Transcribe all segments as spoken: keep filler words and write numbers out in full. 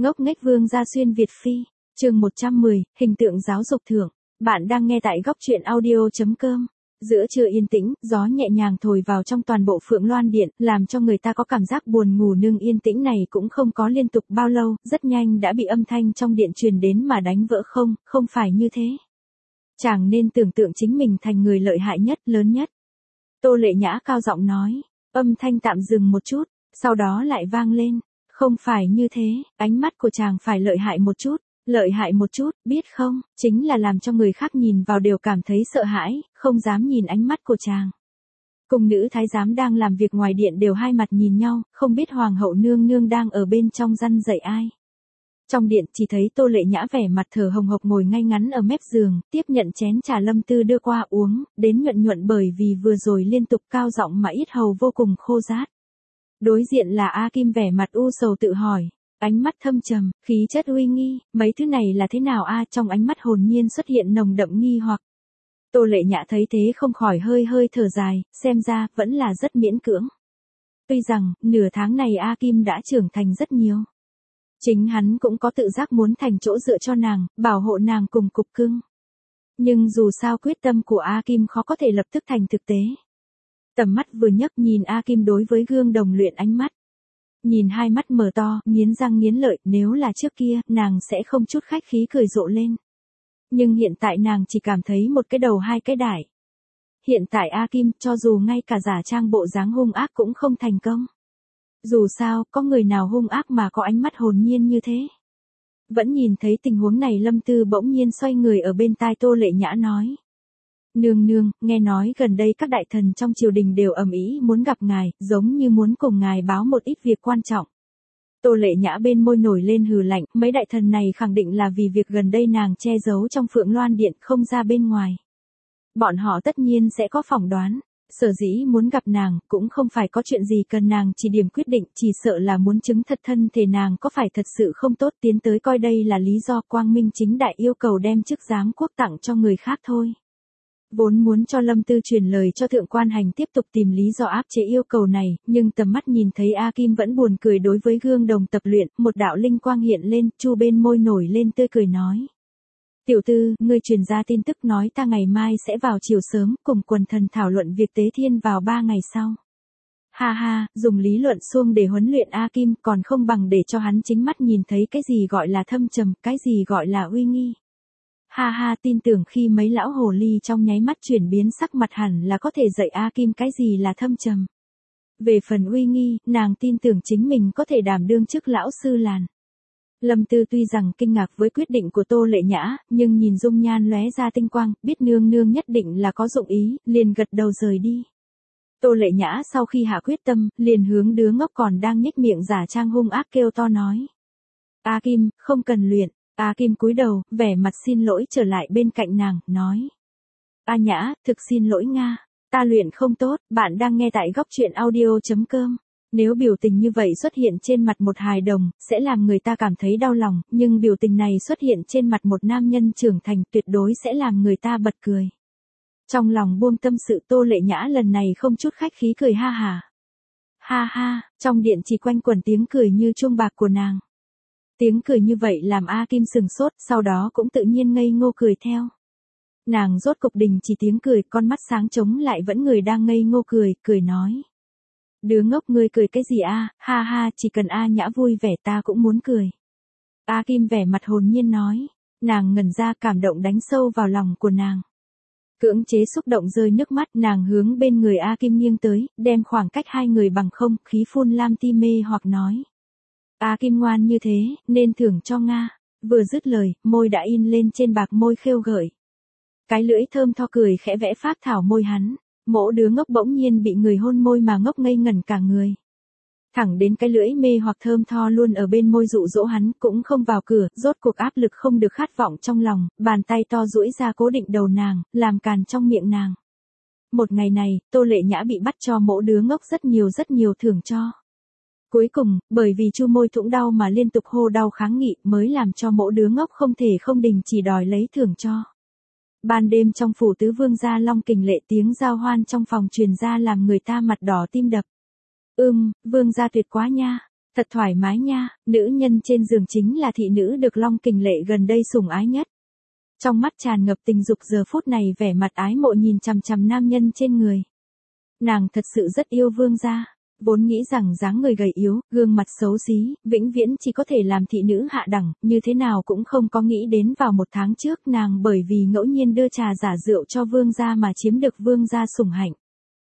Ngốc nghếch vương gia xuyên Việt phi, chương một trăm mười, hình tượng giáo dục thưởng. Bạn đang nghe tại góc truyện audio.com. Giữa trưa yên tĩnh, gió nhẹ nhàng thổi vào trong toàn bộ Phượng Loan Điện, làm cho người ta có cảm giác buồn ngủ, nhưng yên tĩnh này cũng không có liên tục bao lâu, rất nhanh đã bị âm thanh trong điện truyền đến mà đánh vỡ. Không, không phải như thế. Chàng nên tưởng tượng chính mình thành người lợi hại nhất, lớn nhất. Tô Lệ Nhã cao giọng nói, âm thanh tạm dừng một chút, sau đó lại vang lên. Không phải như thế, ánh mắt của chàng phải lợi hại một chút, lợi hại một chút, biết không, chính là làm cho người khác nhìn vào đều cảm thấy sợ hãi, không dám nhìn ánh mắt của chàng. Cung nữ thái giám đang làm việc ngoài điện đều hai mặt nhìn nhau, không biết hoàng hậu nương nương đang ở bên trong răn dạy ai. Trong điện chỉ thấy Tô Lệ Nhã vẻ mặt thở hồng hộc ngồi ngay ngắn ở mép giường, tiếp nhận chén trà Lâm Tư đưa qua uống, đến nhuận nhuận bởi vì vừa rồi liên tục cao giọng mà yết hầu vô cùng khô rát. Đối diện là A Kim vẻ mặt u sầu tự hỏi, ánh mắt thâm trầm, khí chất uy nghi, mấy thứ này là thế nào a? Trong ánh mắt hồn nhiên xuất hiện nồng đậm nghi hoặc. Tô Lệ Nhã thấy thế không khỏi hơi hơi thở dài, xem ra vẫn là rất miễn cưỡng. Tuy rằng, nửa tháng này A Kim đã trưởng thành rất nhiều. Chính hắn cũng có tự giác muốn thành chỗ dựa cho nàng, bảo hộ nàng cùng cục cưng. Nhưng dù sao quyết tâm của A Kim khó có thể lập tức thành thực tế. Tầm mắt vừa nhấc nhìn A Kim đối với gương đồng luyện ánh mắt. Nhìn hai mắt mở to, nghiến răng nghiến lợi, nếu là trước kia, nàng sẽ không chút khách khí cười rộ lên. Nhưng hiện tại nàng chỉ cảm thấy một cái đầu hai cái đại. Hiện tại A Kim, cho dù ngay cả giả trang bộ dáng hung ác cũng không thành công. Dù sao, có người nào hung ác mà có ánh mắt hồn nhiên như thế. Vẫn nhìn thấy tình huống này Lâm Tư bỗng nhiên xoay người ở bên tai Tô Lệ Nhã nói. Nương nương, nghe nói gần đây các đại thần trong triều đình đều ầm ĩ muốn gặp ngài, giống như muốn cùng ngài báo một ít việc quan trọng. Tô Lệ Nhã bên môi nổi lên hừ lạnh, mấy đại thần này khẳng định là vì việc gần đây nàng che giấu trong Phượng Loan Điện không ra bên ngoài. Bọn họ tất nhiên sẽ có phỏng đoán, sở dĩ muốn gặp nàng cũng không phải có chuyện gì cần nàng chỉ điểm quyết định, chỉ sợ là muốn chứng thật thân thể nàng có phải thật sự không tốt, tiến tới coi đây là lý do quang minh chính đại yêu cầu đem chức giám quốc tặng cho người khác thôi. Vốn muốn cho Lâm Tư truyền lời cho thượng quan hành tiếp tục tìm lý do áp chế yêu cầu này, nhưng tầm mắt nhìn thấy A Kim vẫn buồn cười đối với gương đồng tập luyện, một đạo linh quang hiện lên, chu bên môi nổi lên tươi cười nói. Tiểu tư, ngươi truyền ra tin tức nói ta ngày mai sẽ vào chiều sớm, cùng quần thần thảo luận việc tế thiên vào ba ngày sau. Ha ha, dùng lý luận xuông để huấn luyện A Kim còn không bằng để cho hắn chính mắt nhìn thấy cái gì gọi là thâm trầm, cái gì gọi là uy nghi. Ha ha, tin tưởng khi mấy lão hồ ly trong nháy mắt chuyển biến sắc mặt hẳn là có thể dạy A Kim cái gì là thâm trầm. Về phần uy nghi, nàng tin tưởng chính mình có thể đảm đương chức lão sư làn. Lâm Tư tuy rằng kinh ngạc với quyết định của Tô Lệ Nhã, nhưng nhìn dung nhan lóe ra tinh quang, biết nương nương nhất định là có dụng ý, liền gật đầu rời đi. Tô Lệ Nhã sau khi hạ quyết tâm, liền hướng đứa ngốc còn đang nhếch miệng giả trang hung ác kêu to nói. A Kim, không cần luyện. A Kim cúi đầu, vẻ mặt xin lỗi trở lại bên cạnh nàng, nói. A Nhã, thực xin lỗi Nga, ta luyện không tốt, bạn đang nghe tại góc truyện audio.com. Nếu biểu tình như vậy xuất hiện trên mặt một hài đồng, sẽ làm người ta cảm thấy đau lòng, nhưng biểu tình này xuất hiện trên mặt một nam nhân trưởng thành tuyệt đối sẽ làm người ta bật cười. Trong lòng buông tâm sự Tô Lệ Nhã lần này không chút khách khí cười ha hà. Ha ha, trong điện chỉ quanh quẩn tiếng cười như chuông bạc của nàng. Tiếng cười như vậy làm A Kim sừng sốt, sau đó cũng tự nhiên ngây ngô cười theo. Nàng rốt cục đình chỉ tiếng cười, con mắt sáng trống lại vẫn người đang ngây ngô cười, cười nói. Đứa ngốc ngươi cười cái gì a? Ha ha, chỉ cần A Nhã vui vẻ ta cũng muốn cười. A Kim vẻ mặt hồn nhiên nói, nàng ngẩn ra cảm động đánh sâu vào lòng của nàng. Cưỡng chế xúc động rơi nước mắt, nàng hướng bên người A Kim nghiêng tới, đem khoảng cách hai người bằng không, khí phun lam ti mê hoặc nói. A Kim ngoan như thế, nên thưởng cho Nga. Vừa dứt lời, môi đã in lên trên bạc môi khêu gợi. Cái lưỡi thơm tho cười khẽ vẽ phác thảo môi hắn. Mỗ đứa ngốc bỗng nhiên bị người hôn môi mà ngốc ngây ngẩn cả người. Thẳng đến cái lưỡi mê hoặc thơm tho luôn ở bên môi dụ dỗ hắn cũng không vào cửa, rốt cuộc áp lực không được khát vọng trong lòng, bàn tay to duỗi ra cố định đầu nàng, làm càn trong miệng nàng. Một ngày này, Tô Lệ Nhã bị bắt cho mỗ đứa ngốc rất nhiều rất nhiều thưởng cho. Cuối cùng, bởi vì chu môi thủng đau mà liên tục hô đau kháng nghị mới làm cho mỗ đứa ngốc không thể không đình chỉ đòi lấy thưởng cho. Ban đêm trong phủ tứ vương gia long kình lệ tiếng giao hoan trong phòng truyền ra làm người ta mặt đỏ tim đập. Ưm, vương gia tuyệt quá nha. Thật thoải mái nha, nữ nhân trên giường chính là thị nữ được Long Kình Lệ gần đây sủng ái nhất. Trong mắt tràn ngập tình dục giờ phút này vẻ mặt ái mộ nhìn chằm chằm nam nhân trên người. Nàng thật sự rất yêu vương gia, vốn nghĩ rằng dáng người gầy yếu, gương mặt xấu xí, vĩnh viễn chỉ có thể làm thị nữ hạ đẳng, như thế nào cũng không có nghĩ đến vào một tháng trước nàng bởi vì ngẫu nhiên đưa trà giả rượu cho vương gia mà chiếm được vương gia sủng hạnh.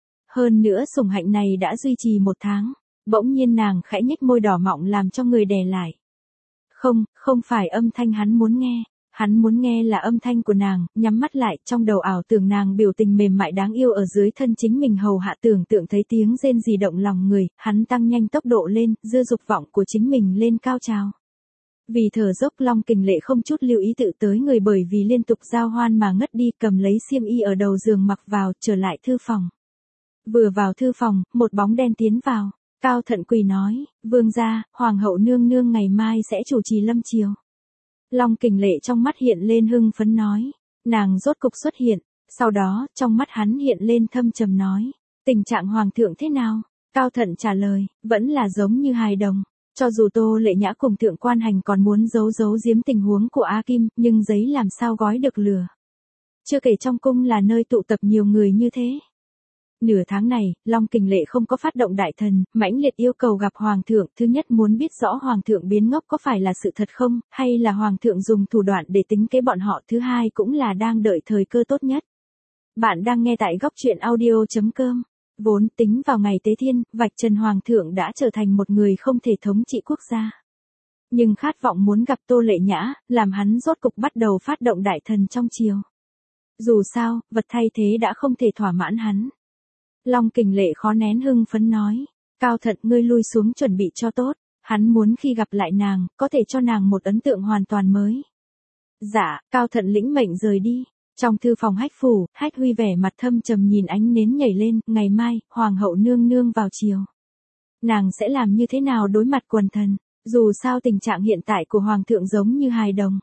Hơn nữa sủng hạnh này đã duy trì một tháng, bỗng nhiên nàng khẽ nhếch môi đỏ mọng làm cho người đè lại. Không, không phải âm thanh hắn muốn nghe. Hắn muốn nghe là âm thanh của nàng, nhắm mắt lại, trong đầu ảo tưởng nàng biểu tình mềm mại đáng yêu ở dưới thân chính mình hầu hạ tưởng tượng thấy tiếng rên rỉ động lòng người, hắn tăng nhanh tốc độ lên, dưa dục vọng của chính mình lên cao trào. Vì thở dốc Long Kình Lệ không chút lưu ý tự tới người bởi vì liên tục giao hoan mà ngất đi cầm lấy xiêm y ở đầu giường mặc vào, trở lại thư phòng. Vừa vào thư phòng, một bóng đen tiến vào, Cao Thận quỳ nói, vương gia, hoàng hậu nương nương ngày mai sẽ chủ trì lâm triều. Long Kình Lệ trong mắt hiện lên hưng phấn nói, nàng rốt cục xuất hiện, sau đó, trong mắt hắn hiện lên thâm trầm nói, tình trạng hoàng thượng thế nào? Cao Thận trả lời, vẫn là giống như hài đồng, cho dù Tô Lệ Nhã cùng thượng quan hành còn muốn giấu giấu giếm tình huống của A Kim, nhưng giấy làm sao gói được lửa. Chưa kể trong cung là nơi tụ tập nhiều người như thế. Nửa tháng này, Long Kình Lệ không có phát động đại thần, mãnh liệt yêu cầu gặp Hoàng thượng, thứ nhất muốn biết rõ Hoàng thượng biến ngốc có phải là sự thật không, hay là Hoàng thượng dùng thủ đoạn để tính kế bọn họ, thứ hai cũng là đang đợi thời cơ tốt nhất. Bạn đang nghe tại góc truyện audio chấm com. Vốn tính vào ngày Tế Thiên, vạch trần Hoàng thượng đã trở thành một người không thể thống trị quốc gia. Nhưng khát vọng muốn gặp Tô Lệ Nhã, làm hắn rốt cục bắt đầu phát động đại thần trong triều. Dù sao, vật thay thế đã không thể thỏa mãn hắn. Long Kình Lệ khó nén hưng phấn nói, Cao Thận ngươi lui xuống chuẩn bị cho tốt, hắn muốn khi gặp lại nàng, có thể cho nàng một ấn tượng hoàn toàn mới. Dạ, Cao Thận lĩnh mệnh rời đi, trong thư phòng Hách phủ, Hách Huy vẻ mặt thâm trầm nhìn ánh nến nhảy lên, ngày mai, Hoàng hậu nương nương vào triều. Nàng sẽ làm như thế nào đối mặt quần thần, dù sao tình trạng hiện tại của Hoàng thượng giống như hài đồng.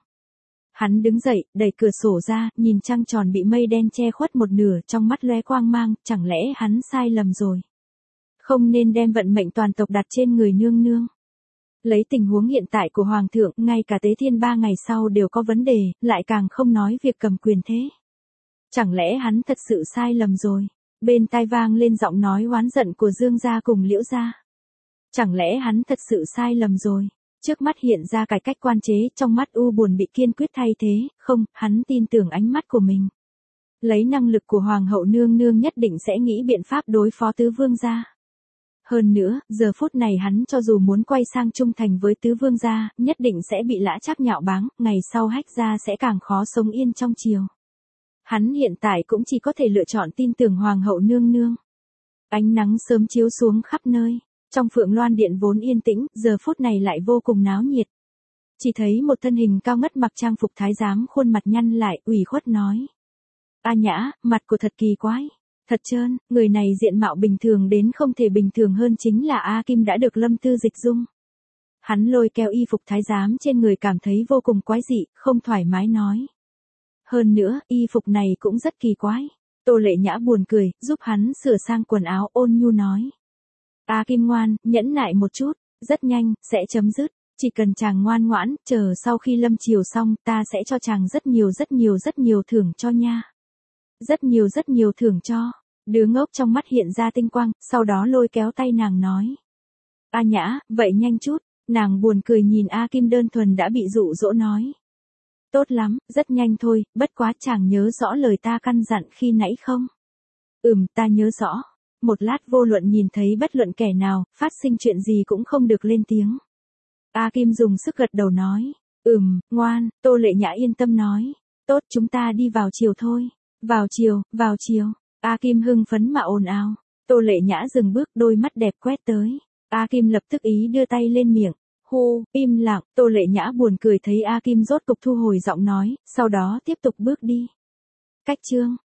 Hắn đứng dậy, đẩy cửa sổ ra, nhìn trăng tròn bị mây đen che khuất một nửa, trong mắt lóe quang mang, chẳng lẽ hắn sai lầm rồi. Không nên đem vận mệnh toàn tộc đặt trên người nương nương. Lấy tình huống hiện tại của Hoàng thượng, ngay cả Tế Thiên ba ngày sau đều có vấn đề, lại càng không nói việc cầm quyền thế. Chẳng lẽ hắn thật sự sai lầm rồi. Bên tai vang lên giọng nói oán giận của Dương gia cùng Liễu gia. Chẳng lẽ hắn thật sự sai lầm rồi. Trước mắt hiện ra cải cách quan chế, trong mắt u buồn bị kiên quyết thay thế, không, hắn tin tưởng ánh mắt của mình. Lấy năng lực của Hoàng hậu nương nương nhất định sẽ nghĩ biện pháp đối phó tứ vương gia. Hơn nữa, giờ phút này hắn cho dù muốn quay sang trung thành với tứ vương gia, nhất định sẽ bị Lã Trác nhạo báng, ngày sau Hách gia sẽ càng khó sống yên trong triều. Hắn hiện tại cũng chỉ có thể lựa chọn tin tưởng Hoàng hậu nương nương. Ánh nắng sớm chiếu xuống khắp nơi. Trong Phượng Loan Điện vốn yên tĩnh, giờ phút này lại vô cùng náo nhiệt. Chỉ thấy một thân hình cao ngất mặc trang phục thái giám khuôn mặt nhăn lại, ủy khuất nói. A Nhã, mặt của thật kỳ quái. Thật trơn, người này diện mạo bình thường đến không thể bình thường hơn chính là A Kim đã được Lâm Tư dịch dung. Hắn lôi kéo y phục thái giám trên người cảm thấy vô cùng quái dị, không thoải mái nói. Hơn nữa, y phục này cũng rất kỳ quái. Tô Lệ Nhã buồn cười, giúp hắn sửa sang quần áo ôn nhu nói. A Kim ngoan, nhẫn nại một chút, rất nhanh, sẽ chấm dứt, chỉ cần chàng ngoan ngoãn, chờ sau khi lâm triều xong, ta sẽ cho chàng rất nhiều rất nhiều rất nhiều thưởng cho nha. Rất nhiều rất nhiều thưởng cho, đứa ngốc trong mắt hiện ra tinh quang, sau đó lôi kéo tay nàng nói. A Nhã, vậy nhanh chút, nàng buồn cười nhìn A Kim đơn thuần đã bị dụ dỗ nói. Tốt lắm, rất nhanh thôi, bất quá chàng nhớ rõ lời ta căn dặn khi nãy không? Ừm, ta nhớ rõ. Một lát vô luận nhìn thấy bất luận kẻ nào, phát sinh chuyện gì cũng không được lên tiếng. A Kim dùng sức gật đầu nói. Ừm, ngoan, Tô Lệ Nhã yên tâm nói. Tốt, chúng ta đi vào chiều thôi. Vào chiều, vào chiều. A Kim hưng phấn mà ồn ào. Tô Lệ Nhã dừng bước, đôi mắt đẹp quét tới. A Kim lập tức ý đưa tay lên miệng. Hu, im lặng, Tô Lệ Nhã buồn cười thấy A Kim rốt cục thu hồi giọng nói, sau đó tiếp tục bước đi. Cách chương